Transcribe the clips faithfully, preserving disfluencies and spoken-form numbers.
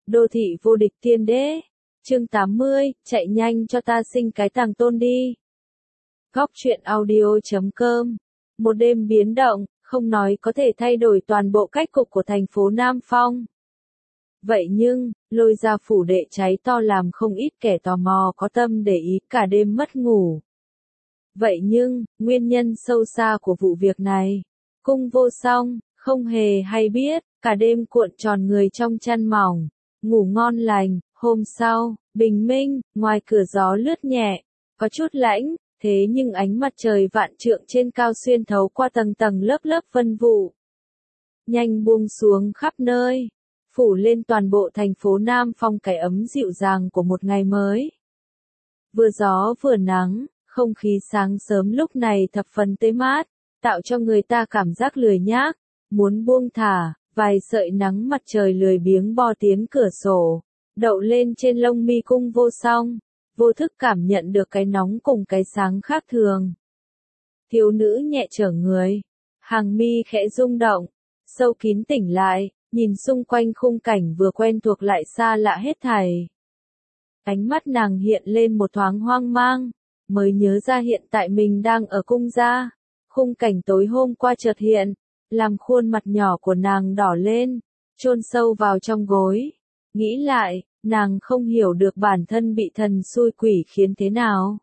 Đô thị vô địch tiên đế. Chương tám mươi, chạy nhanh cho ta sinh cái tàng tôn đi. Góc truyện audio chấm com. Một đêm biến động, không nói có thể thay đổi toàn bộ cách cục của thành phố Nam Phong. Vậy nhưng, lôi ra phủ đệ cháy to làm không ít kẻ tò mò có tâm để ý cả đêm mất ngủ. Vậy nhưng, nguyên nhân sâu xa của vụ việc này, Cung Vô Song không hề hay biết, cả đêm cuộn tròn người trong chăn mỏng, ngủ ngon lành. Hôm sau, bình minh, ngoài cửa gió lướt nhẹ, có chút lãnh, thế nhưng ánh mặt trời vạn trượng trên cao xuyên thấu qua tầng tầng lớp lớp vân vụ, nhanh buông xuống khắp nơi, phủ lên toàn bộ thành phố Nam Phong cái ấm dịu dàng của một ngày mới. Vừa gió vừa nắng, không khí sáng sớm lúc này thập phần tươi mát, tạo cho người ta cảm giác lười nhác, muốn buông thả. Vài sợi nắng mặt trời lười biếng bo tiến cửa sổ, đậu lên trên lông mi Cung Vô Song, vô thức cảm nhận được cái nóng cùng cái sáng khác thường. Thiếu nữ nhẹ trở người, hàng mi khẽ rung động, sâu kín tỉnh lại, nhìn xung quanh khung cảnh vừa quen thuộc lại xa lạ hết thảy. Ánh mắt nàng hiện lên một thoáng hoang mang, mới nhớ ra hiện tại mình đang ở cung gia, khung cảnh tối hôm qua chợt hiện. Làm khuôn mặt nhỏ của nàng đỏ lên, chôn sâu vào trong gối. Nghĩ lại, nàng không hiểu được bản thân bị thần xui quỷ khiến thế nào.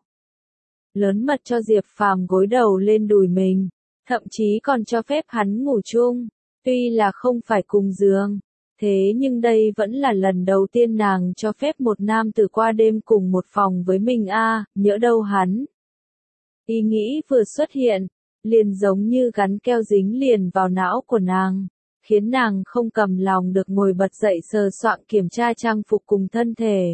Lớn mật cho Diệp Phàm gối đầu lên đùi mình, thậm chí còn cho phép hắn ngủ chung, tuy là không phải cùng giường. Thế nhưng đây vẫn là lần đầu tiên nàng cho phép một nam tử qua đêm cùng một phòng với mình a, à, nhỡ đâu hắn. Ý nghĩ vừa xuất hiện, liền giống như gắn keo dính liền vào não của nàng, khiến nàng không cầm lòng được ngồi bật dậy sờ soạng kiểm tra trang phục cùng thân thể.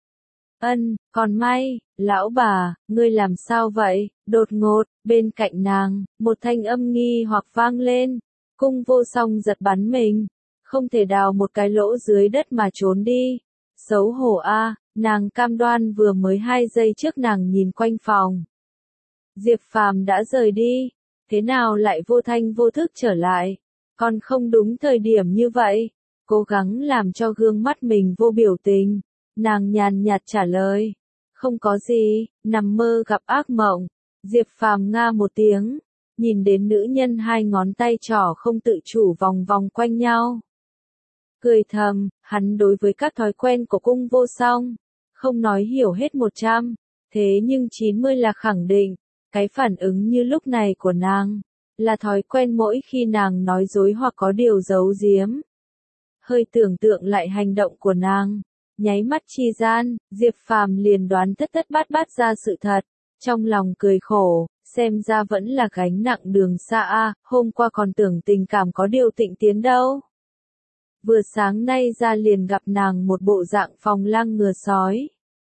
Ân, còn may, lão bà, ngươi làm sao vậy? Đột ngột, bên cạnh nàng, một thanh âm nghi hoặc vang lên. Cung Vô Song giật bắn mình, không thể đào một cái lỗ dưới đất mà trốn đi. Xấu hổ a, à, nàng cam đoan vừa mới hai giây trước nàng nhìn quanh phòng. Diệp Phàm đã rời đi. Thế nào lại vô thanh vô thức trở lại, còn không đúng thời điểm như vậy, cố gắng làm cho gương mắt mình vô biểu tình, nàng nhàn nhạt trả lời, không có gì, nằm mơ gặp ác mộng. Diệp Phàm nga một tiếng, nhìn đến nữ nhân hai ngón tay trỏ không tự chủ vòng vòng quanh nhau. Cười thầm, hắn đối với các thói quen của Cung Vô Song, không nói hiểu hết một trăm, thế nhưng chín mươi là khẳng định. Cái phản ứng như lúc này của nàng, là thói quen mỗi khi nàng nói dối hoặc có điều giấu giếm. Hơi tưởng tượng lại hành động của nàng, nháy mắt chi gian, Diệp Phàm liền đoán tất tất bát bát ra sự thật, trong lòng cười khổ, xem ra vẫn là gánh nặng đường xa a, hôm qua còn tưởng tình cảm có điều tịnh tiến đâu. Vừa sáng nay ra liền gặp nàng một bộ dạng phòng lang ngừa sói.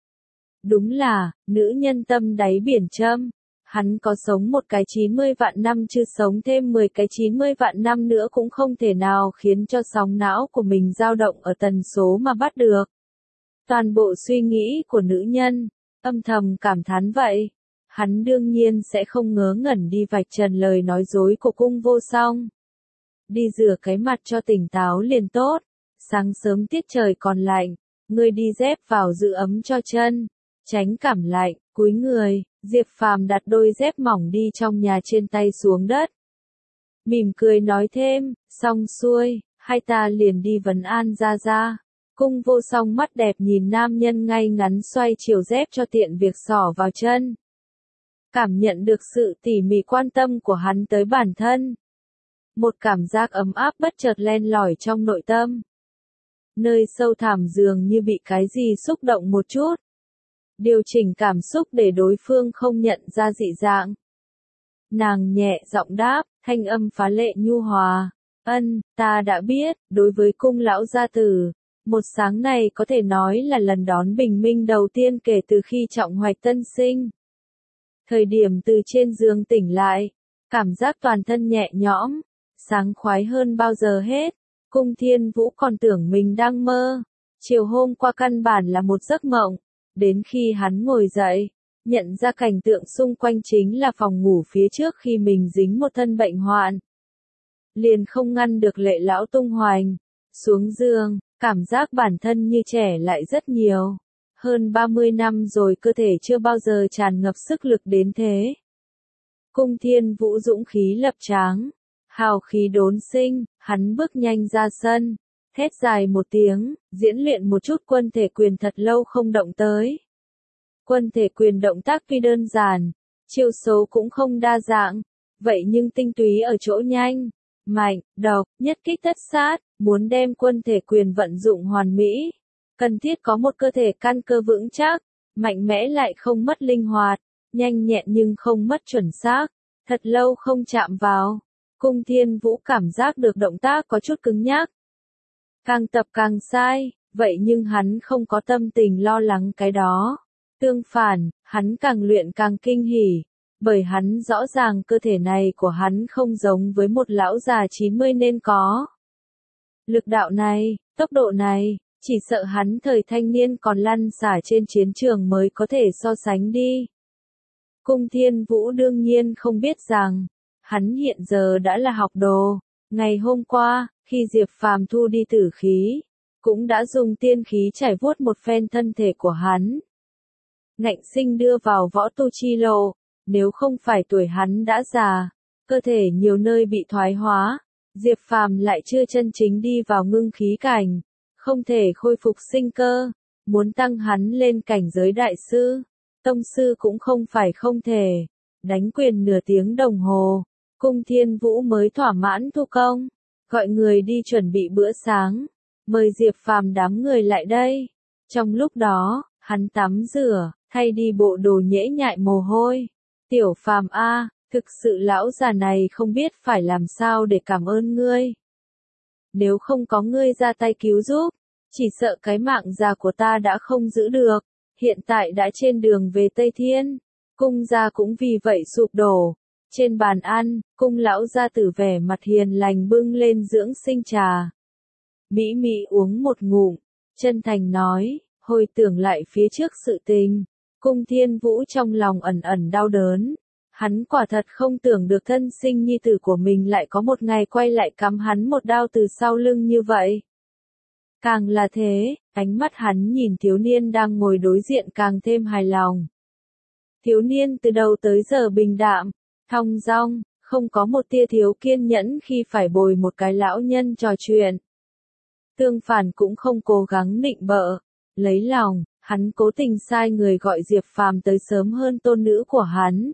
Đúng là, nữ nhân tâm đáy biển châm. Hắn có sống một cái chín mươi vạn năm chứ sống thêm mười cái chín mươi vạn năm nữa cũng không thể nào khiến cho sóng não của mình dao động ở tần số mà bắt được. Toàn bộ suy nghĩ của nữ nhân, âm thầm cảm thán vậy. Hắn đương nhiên sẽ không ngớ ngẩn đi vạch trần lời nói dối của Cung Vô Song. Đi rửa cái mặt cho tỉnh táo liền tốt. Sáng sớm tiết trời còn lạnh, ngươi đi dép vào giữ ấm cho chân, tránh cảm lạnh, cúi người. Diệp Phàm đặt đôi dép mỏng đi trong nhà trên tay xuống đất. Mỉm cười nói thêm, xong xuôi, hai ta liền đi vấn an ra ra. Cung Vô Song mắt đẹp nhìn nam nhân ngay ngắn xoay chiều dép cho tiện việc xỏ vào chân. Cảm nhận được sự tỉ mỉ quan tâm của hắn tới bản thân. Một cảm giác ấm áp bất chợt len lỏi trong nội tâm. Nơi sâu thẳm dường như bị cái gì xúc động một chút. Điều chỉnh cảm xúc để đối phương không nhận ra dị dạng. Nàng nhẹ giọng đáp, thanh âm phá lệ nhu hòa. Ân, ta đã biết, đối với cung lão gia tử, một sáng này có thể nói là lần đón bình minh đầu tiên kể từ khi trọng hoạch tân sinh. Thời điểm từ trên giường tỉnh lại, cảm giác toàn thân nhẹ nhõm, sáng khoái hơn bao giờ hết. Cung Thiên Vũ còn tưởng mình đang mơ. Chiều hôm qua căn bản là một giấc mộng. Đến khi hắn ngồi dậy, nhận ra cảnh tượng xung quanh chính là phòng ngủ phía trước khi mình dính một thân bệnh hoạn. Liền không ngăn được lệ lão tung hoành, xuống giường, Cảm giác bản thân như trẻ lại rất nhiều. Hơn ba mươi năm rồi cơ thể chưa bao giờ tràn ngập sức lực đến thế. Cung Thiên Vũ dũng khí lập tráng, hào khí đốn sinh, hắn bước nhanh ra sân, thét dài một tiếng, diễn luyện một chút quân thể quyền thật lâu không động tới. Quân thể quyền động tác tuy đơn giản, chiêu số cũng không đa dạng, vậy nhưng tinh túy ở chỗ nhanh, mạnh, độc, nhất kích tất sát, muốn đem quân thể quyền vận dụng hoàn mỹ, cần thiết có một cơ thể căn cơ vững chắc, mạnh mẽ lại không mất linh hoạt, nhanh nhẹn nhưng không mất chuẩn xác, thật lâu không chạm vào. Cung Thiên Vũ cảm giác được động tác có chút cứng nhắc. Càng tập càng sai, vậy nhưng hắn không có tâm tình lo lắng cái đó. Tương phản, hắn càng luyện càng kinh hỉ, bởi hắn rõ ràng cơ thể này của hắn không giống với một lão già chín mươi nên có. Lực đạo này, tốc độ này, chỉ sợ hắn thời thanh niên còn lăn xả trên chiến trường mới có thể so sánh đi. Cung Thiên Vũ đương nhiên không biết rằng, hắn hiện giờ đã là học đồ. Ngày hôm qua, khi Diệp Phàm thu đi tử khí, cũng đã dùng tiên khí trải vuốt một phen thân thể của hắn. Ngạnh sinh đưa vào võ tu chi lộ, nếu không phải tuổi hắn đã già, cơ thể nhiều nơi bị thoái hóa, Diệp Phàm lại chưa chân chính đi vào ngưng khí cảnh, không thể khôi phục sinh cơ, muốn tăng hắn lên cảnh giới đại sư, tông sư cũng không phải không thể. Đánh quyền nửa tiếng đồng hồ, Cung Thiên Vũ mới thỏa mãn thu công, gọi người đi chuẩn bị bữa sáng, mời Diệp Phàm đám người lại đây. Trong lúc đó, hắn tắm rửa, thay đi bộ đồ nhễ nhại mồ hôi. Tiểu Phàm a, thực sự lão già này không biết phải làm sao để cảm ơn ngươi. Nếu không có ngươi ra tay cứu giúp, chỉ sợ cái mạng già của ta đã không giữ được, hiện tại đã trên đường về Tây Thiên. Cung gia cũng vì vậy sụp đổ. Trên bàn ăn, cung lão gia tử vẻ mặt hiền lành bưng lên dưỡng sinh trà. Mỹ Mỹ uống một ngụm, chân thành nói, hồi tưởng lại phía trước sự tình. Cung Thiên Vũ trong lòng ẩn ẩn đau đớn. Hắn quả thật không tưởng được thân sinh nhi tử của mình lại có một ngày quay lại cắm hắn một đao từ sau lưng như vậy. Càng là thế, ánh mắt hắn nhìn thiếu niên đang ngồi đối diện càng thêm hài lòng. Thiếu niên từ đầu tới giờ bình đạm, thong dong, không có một tia thiếu kiên nhẫn khi phải bồi một cái lão nhân trò chuyện. Tương phản cũng không cố gắng nịnh bợ, lấy lòng, hắn cố tình sai người gọi Diệp Phàm tới sớm hơn tôn nữ của hắn.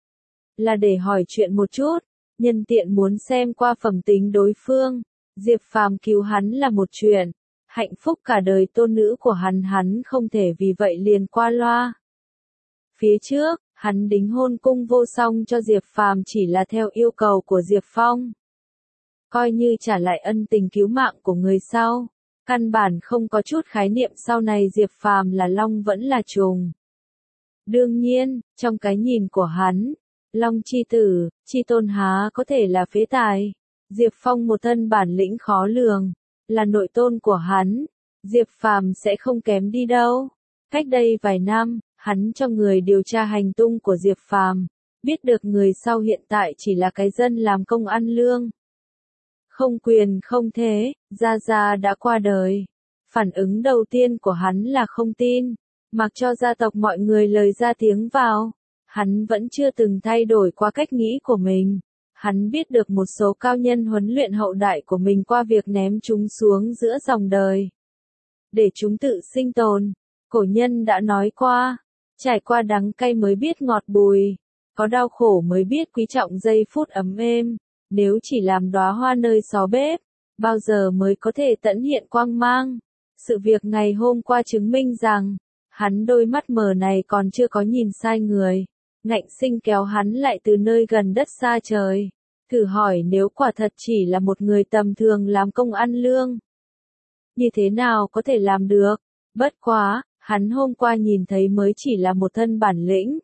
Là để hỏi chuyện một chút, nhân tiện muốn xem qua phẩm tính đối phương. Diệp Phàm cứu hắn là một chuyện, hạnh phúc cả đời tôn nữ của hắn hắn không thể vì vậy liền qua loa. Phía trước, hắn đính hôn Cung Vô Song cho Diệp Phàm chỉ là theo yêu cầu của Diệp Phong. Coi như trả lại ân tình cứu mạng của người sau, căn bản không có chút khái niệm sau này Diệp Phàm là long vẫn là trùng. Đương nhiên, trong cái nhìn của hắn, long chi tử, chi tôn há có thể là phế tài. Diệp Phong một thân bản lĩnh khó lường, là nội tôn của hắn, Diệp Phàm sẽ không kém đi đâu. Cách đây vài năm, hắn cho người điều tra hành tung của Diệp Phàm, biết được người sau hiện tại chỉ là cái dân làm công ăn lương. Không quyền không thế, Gia Gia đã qua đời. Phản ứng đầu tiên của hắn là không tin, mặc cho gia tộc mọi người lời ra tiếng vào. Hắn vẫn chưa từng thay đổi qua cách nghĩ của mình. Hắn biết được một số cao nhân huấn luyện hậu đại của mình qua việc ném chúng xuống giữa dòng đời, để chúng tự sinh tồn. Cổ nhân đã nói qua, trải qua đắng cay mới biết ngọt bùi, có đau khổ mới biết quý trọng giây phút ấm êm. Nếu chỉ làm đóa hoa nơi xó bếp, bao giờ mới có thể tận hiện quang mang. Sự việc ngày hôm qua chứng minh rằng, hắn đôi mắt mờ này còn chưa có nhìn sai người. Ngạnh sinh kéo hắn lại từ nơi gần đất xa trời. Thử hỏi nếu quả thật chỉ là một người tầm thường làm công ăn lương, như thế nào có thể làm được? Bất quá, hắn hôm qua nhìn thấy mới chỉ là một thân bản lĩnh.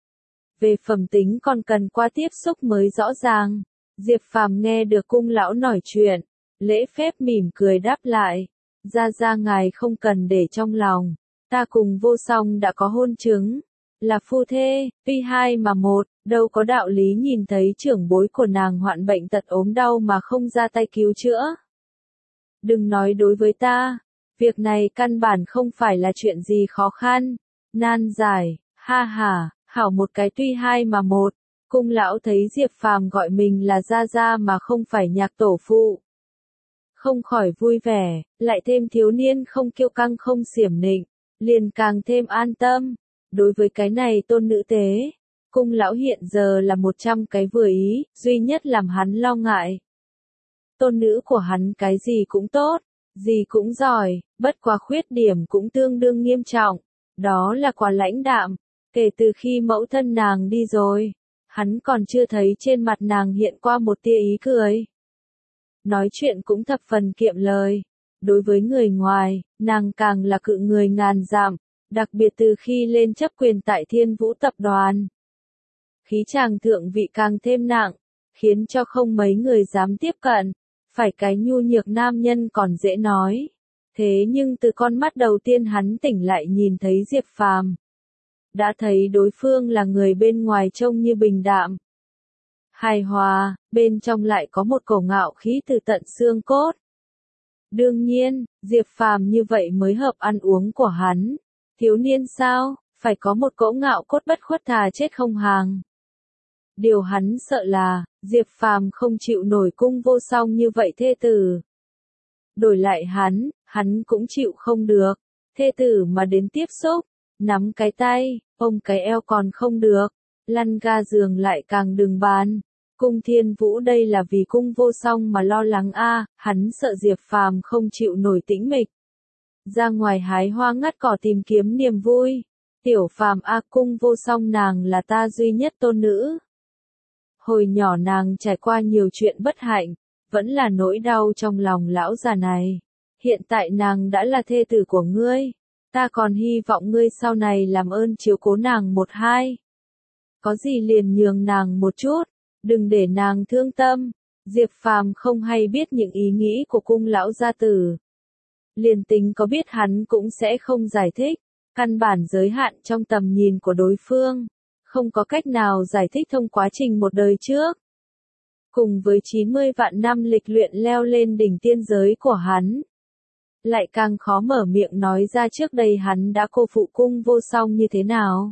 Về phẩm tính còn cần qua tiếp xúc mới rõ ràng. Diệp Phàm nghe được cung lão nói chuyện, lễ phép mỉm cười đáp lại. Gia Gia ngài không cần để trong lòng, ta cùng Vô Song đã có hôn chứng, là phu thê, tuy hai mà một, đâu có đạo lý nhìn thấy trưởng bối của nàng hoạn bệnh tật ốm đau mà không ra tay cứu chữa. Đừng nói đối với ta, Việc này căn bản không phải là chuyện gì khó khăn, nan giải, ha ha, hảo một cái tuy hai mà một. Cung lão thấy Diệp Phàm gọi mình là gia gia mà không phải nhạc tổ phụ. Không khỏi vui vẻ, lại thêm thiếu niên không kiêu căng không xiểm nịnh, liền càng thêm an tâm. Đối với cái này tôn nữ tế, cung lão hiện giờ là một trăm cái vừa ý, duy nhất làm hắn lo ngại. Tôn nữ của hắn cái gì cũng tốt, gì cũng giỏi, bất quá khuyết điểm cũng tương đương nghiêm trọng, đó là quá lãnh đạm. Kể từ khi mẫu thân nàng đi rồi, hắn còn chưa thấy trên mặt nàng hiện qua một tia ý cười. Nói chuyện cũng thập phần kiệm lời. Đối với người ngoài, nàng càng là cự người ngàn dặm, đặc biệt từ khi lên chấp quyền tại Thiên Vũ tập đoàn. Khí chàng thượng vị càng thêm nặng, khiến cho không mấy người dám tiếp cận. Phải cái nhu nhược nam nhân còn dễ nói. Thế nhưng từ con mắt đầu tiên hắn tỉnh lại nhìn thấy Diệp Phàm, đã thấy đối phương là người bên ngoài trông như bình đạm, hài hòa, bên trong lại có một cổ ngạo khí từ tận xương cốt. Đương nhiên, Diệp Phàm như vậy mới hợp ăn uống của hắn. Thiếu niên sao, phải có một cỗ ngạo cốt bất khuất thà chết không hàng. Điều hắn sợ là, Diệp Phàm không chịu nổi cung vô song như vậy thê tử. Đổi lại hắn, hắn cũng chịu không được. Thê tử mà đến tiếp xúc, nắm cái tay, ôm cái eo còn không được, lăn ga giường lại càng đừng bàn. Cung Thiên Vũ đây là vì cung vô song mà lo lắng a, hắn sợ Diệp Phàm không chịu nổi tĩnh mịch. Ra ngoài hái hoa ngắt cỏ tìm kiếm niềm vui. Tiểu Phàm a, cung vô song nàng là ta duy nhất tôn nữ. Hồi nhỏ nàng trải qua nhiều chuyện bất hạnh, vẫn là nỗi đau trong lòng lão già này. Hiện tại nàng đã là thê tử của ngươi, ta còn hy vọng ngươi sau này làm ơn chiếu cố nàng một hai. Có gì liền nhường nàng một chút, đừng để nàng thương tâm. Diệp Phàm không hay biết những ý nghĩ của cung lão gia tử. Liền tính có biết hắn cũng sẽ không giải thích, căn bản giới hạn trong tầm nhìn của đối phương, không có cách nào giải thích thông quá trình một đời trước. Cùng với chín mươi vạn năm lịch luyện leo lên đỉnh tiên giới của hắn, lại càng khó mở miệng nói ra trước đây hắn đã cô phụ cung vô song như thế nào.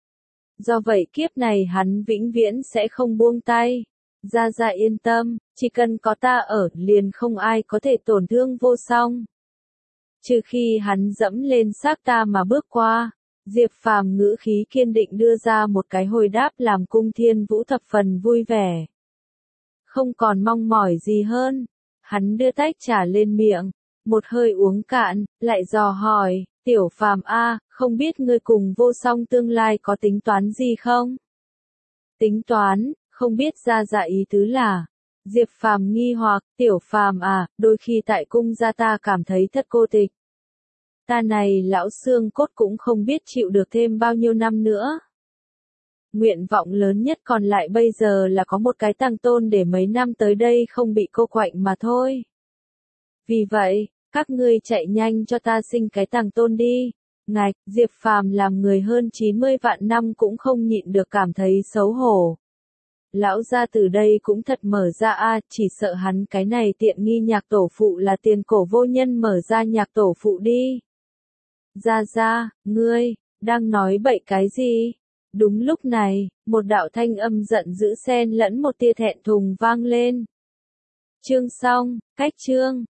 Do vậy kiếp này hắn vĩnh viễn sẽ không buông tay. Gia Gia yên tâm, chỉ cần có ta ở, liền không ai có thể tổn thương vô song. Trừ khi hắn dẫm lên xác ta mà bước qua. Diệp Phàm ngữ khí kiên định đưa ra một cái hồi đáp làm cung Thiên Vũ thập phần vui vẻ. Không còn mong mỏi gì hơn. Hắn đưa tách trà lên miệng, một hơi uống cạn, lại dò hỏi, Tiểu Phàm a, không biết ngươi cùng vô song tương lai có tính toán gì không? Tính toán, không biết Gia Gia ý tứ là. Diệp Phàm nghi hoặc, Tiểu Phàm à, đôi khi tại cung gia ta cảm thấy thất cô tịch. Ta này lão xương cốt cũng không biết chịu được thêm bao nhiêu năm nữa. Nguyện vọng lớn nhất còn lại bây giờ là có một cái tang tôn để mấy năm tới đây không bị cô quạnh mà thôi. Vì vậy, các ngươi chạy nhanh cho ta sinh cái tang tôn đi. Ngạch, Diệp Phàm làm người hơn chín mươi vạn năm cũng không nhịn được cảm thấy xấu hổ. Lão gia từ đây cũng thật mở ra a, chỉ sợ hắn cái này tiện nghi nhạc tổ phụ là tiền cổ vô nhân mở ra nhạc tổ phụ đi. Gia Gia, ngươi, đang nói bậy cái gì? Đúng lúc này, một đạo thanh âm giận dữ xen lẫn một tia thẹn thùng vang lên. Chương xong, cách chương.